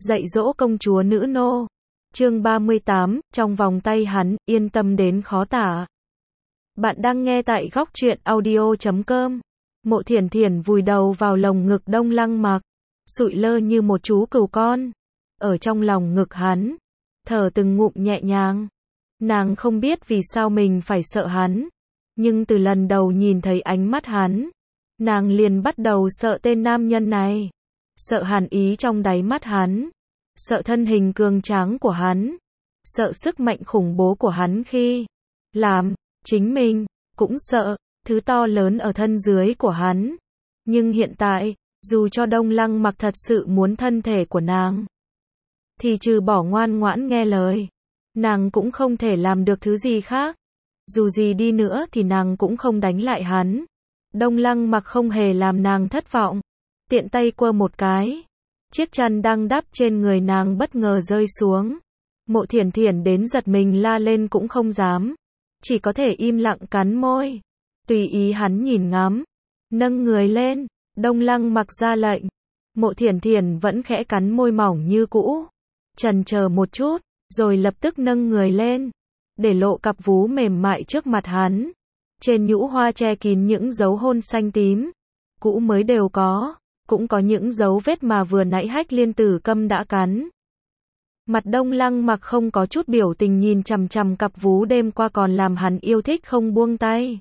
Dạy dỗ công chúa nữ nô. Chương 38, trong vòng tay hắn, yên tâm đến khó tả. Bạn đang nghe tại góc truyện audio.com. Mộ Thiển Thiển vùi đầu vào lồng ngực Đông Lăng Mặc, sụi lơ như một chú cừu con, ở trong lòng ngực hắn, thở từng ngụm nhẹ nhàng. Nàng không biết vì sao mình phải sợ hắn, nhưng từ lần đầu nhìn thấy ánh mắt hắn, nàng liền bắt đầu sợ tên nam nhân này. Sợ hàn ý trong đáy mắt hắn, sợ thân hình cường tráng của hắn, sợ sức mạnh khủng bố của hắn khi làm chính mình, cũng sợ thứ to lớn ở thân dưới của hắn. Nhưng hiện tại, dù cho Đông Lăng Mặc thật sự muốn thân thể của nàng, thì trừ bỏ ngoan ngoãn nghe lời, nàng cũng không thể làm được thứ gì khác. Dù gì đi nữa thì nàng cũng không đánh lại hắn. Đông Lăng Mặc không hề làm nàng thất vọng, tiện tay quơ một cái, chiếc chăn đang đắp trên người nàng bất ngờ rơi xuống. Mộ Thiển Thiển đến giật mình la lên cũng không dám, chỉ có thể im lặng cắn môi, tùy ý hắn nhìn ngắm. Nâng người lên, Đông Lăng Mặc ra lệnh. Mộ Thiển Thiển vẫn khẽ cắn môi mỏng như cũ, chần chờ một chút, rồi lập tức nâng người lên, để lộ cặp vú mềm mại trước mặt hắn. Trên nhũ hoa che kín những dấu hôn xanh tím, cũ mới đều có, cũng có những dấu vết mà vừa nãy Hách Liên Tử Câm đã cắn. Mặt Đông Lăng Mặc không có chút biểu tình nhìn chằm chằm cặp vú đêm qua còn làm hắn yêu thích không buông tay.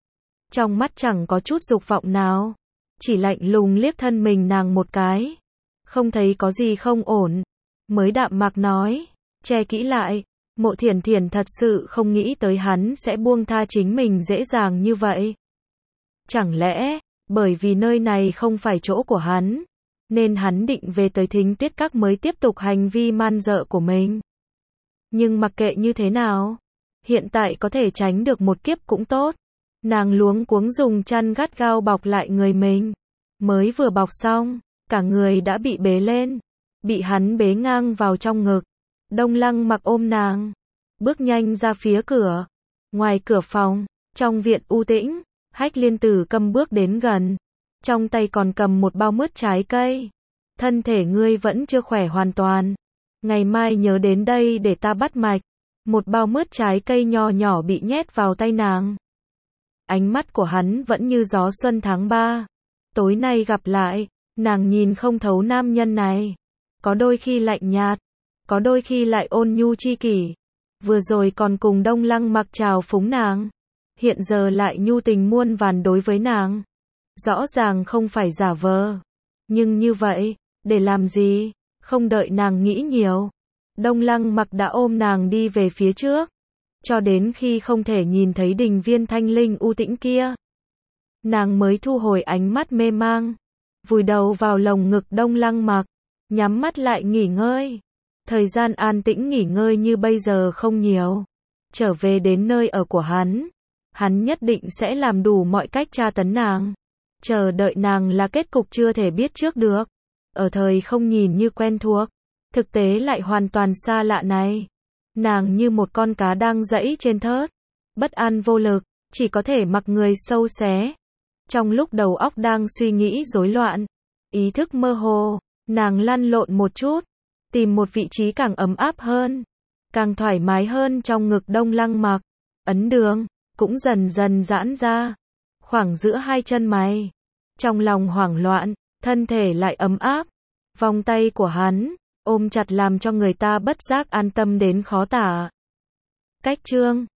Trong mắt chẳng có chút dục vọng nào, chỉ lạnh lùng liếc thân mình nàng một cái. Không thấy có gì không ổn, mới đạm mạc nói, che kỹ lại. Mộ Thiển Thiển thật sự không nghĩ tới hắn sẽ buông tha chính mình dễ dàng như vậy. Chẳng lẽ, bởi vì nơi này không phải chỗ của hắn, nên hắn định về tới Thính Tuyết Các mới tiếp tục hành vi man dợ của mình. Nhưng mặc kệ như thế nào, hiện tại có thể tránh được một kiếp cũng tốt. Nàng luống cuống dùng chăn gắt gao bọc lại người mình. Mới vừa bọc xong, cả người đã bị bế lên, bị hắn bế ngang vào trong ngực. Đông Lăng Mặc ôm nàng, bước nhanh ra phía cửa. Ngoài cửa phòng, trong viện u tĩnh, Hách Liên Tử Câm bước đến gần, trong tay còn cầm một bao mứt trái cây. Thân thể ngươi vẫn chưa khỏe hoàn toàn, ngày mai nhớ đến đây để ta bắt mạch. Một bao mứt trái cây nho nhỏ bị nhét vào tay nàng. Ánh mắt của hắn vẫn như gió xuân tháng 3. Tối nay gặp lại, nàng nhìn không thấu nam nhân này. Có đôi khi lạnh nhạt, có đôi khi lại ôn nhu chi kỷ. Vừa rồi còn cùng Đông Lăng Mặc trào phúng nàng, hiện giờ lại nhu tình muôn vàn đối với nàng. Rõ ràng không phải giả vờ, nhưng như vậy, để làm gì? Không đợi nàng nghĩ nhiều, Đông Lăng Mặc đã ôm nàng đi về phía trước, cho đến khi không thể nhìn thấy đình viên thanh linh u tĩnh kia, nàng mới thu hồi ánh mắt mê mang, vùi đầu vào lồng ngực Đông Lăng Mặc, nhắm mắt lại nghỉ ngơi. Thời gian an tĩnh nghỉ ngơi như bây giờ không nhiều. Trở về đến nơi ở của hắn nhất định sẽ làm đủ mọi cách tra tấn nàng. Chờ đợi nàng là kết cục chưa thể biết trước được. Ở thời không nhìn như quen thuộc, thực tế lại hoàn toàn xa lạ này. Nàng như một con cá đang giãy trên thớt, bất an vô lực, chỉ có thể mặc người sâu xé. Trong lúc đầu óc đang suy nghĩ rối loạn, ý thức mơ hồ, nàng lăn lộn một chút, tìm một vị trí càng ấm áp hơn, càng thoải mái hơn trong ngực Đông Lăng Mặc. Ấn đường cũng dần dần giãn ra, khoảng giữa hai chân mày. Trong lòng hoảng loạn, thân thể lại ấm áp. Vòng tay của hắn ôm chặt làm cho người ta bất giác an tâm đến khó tả. Cách chương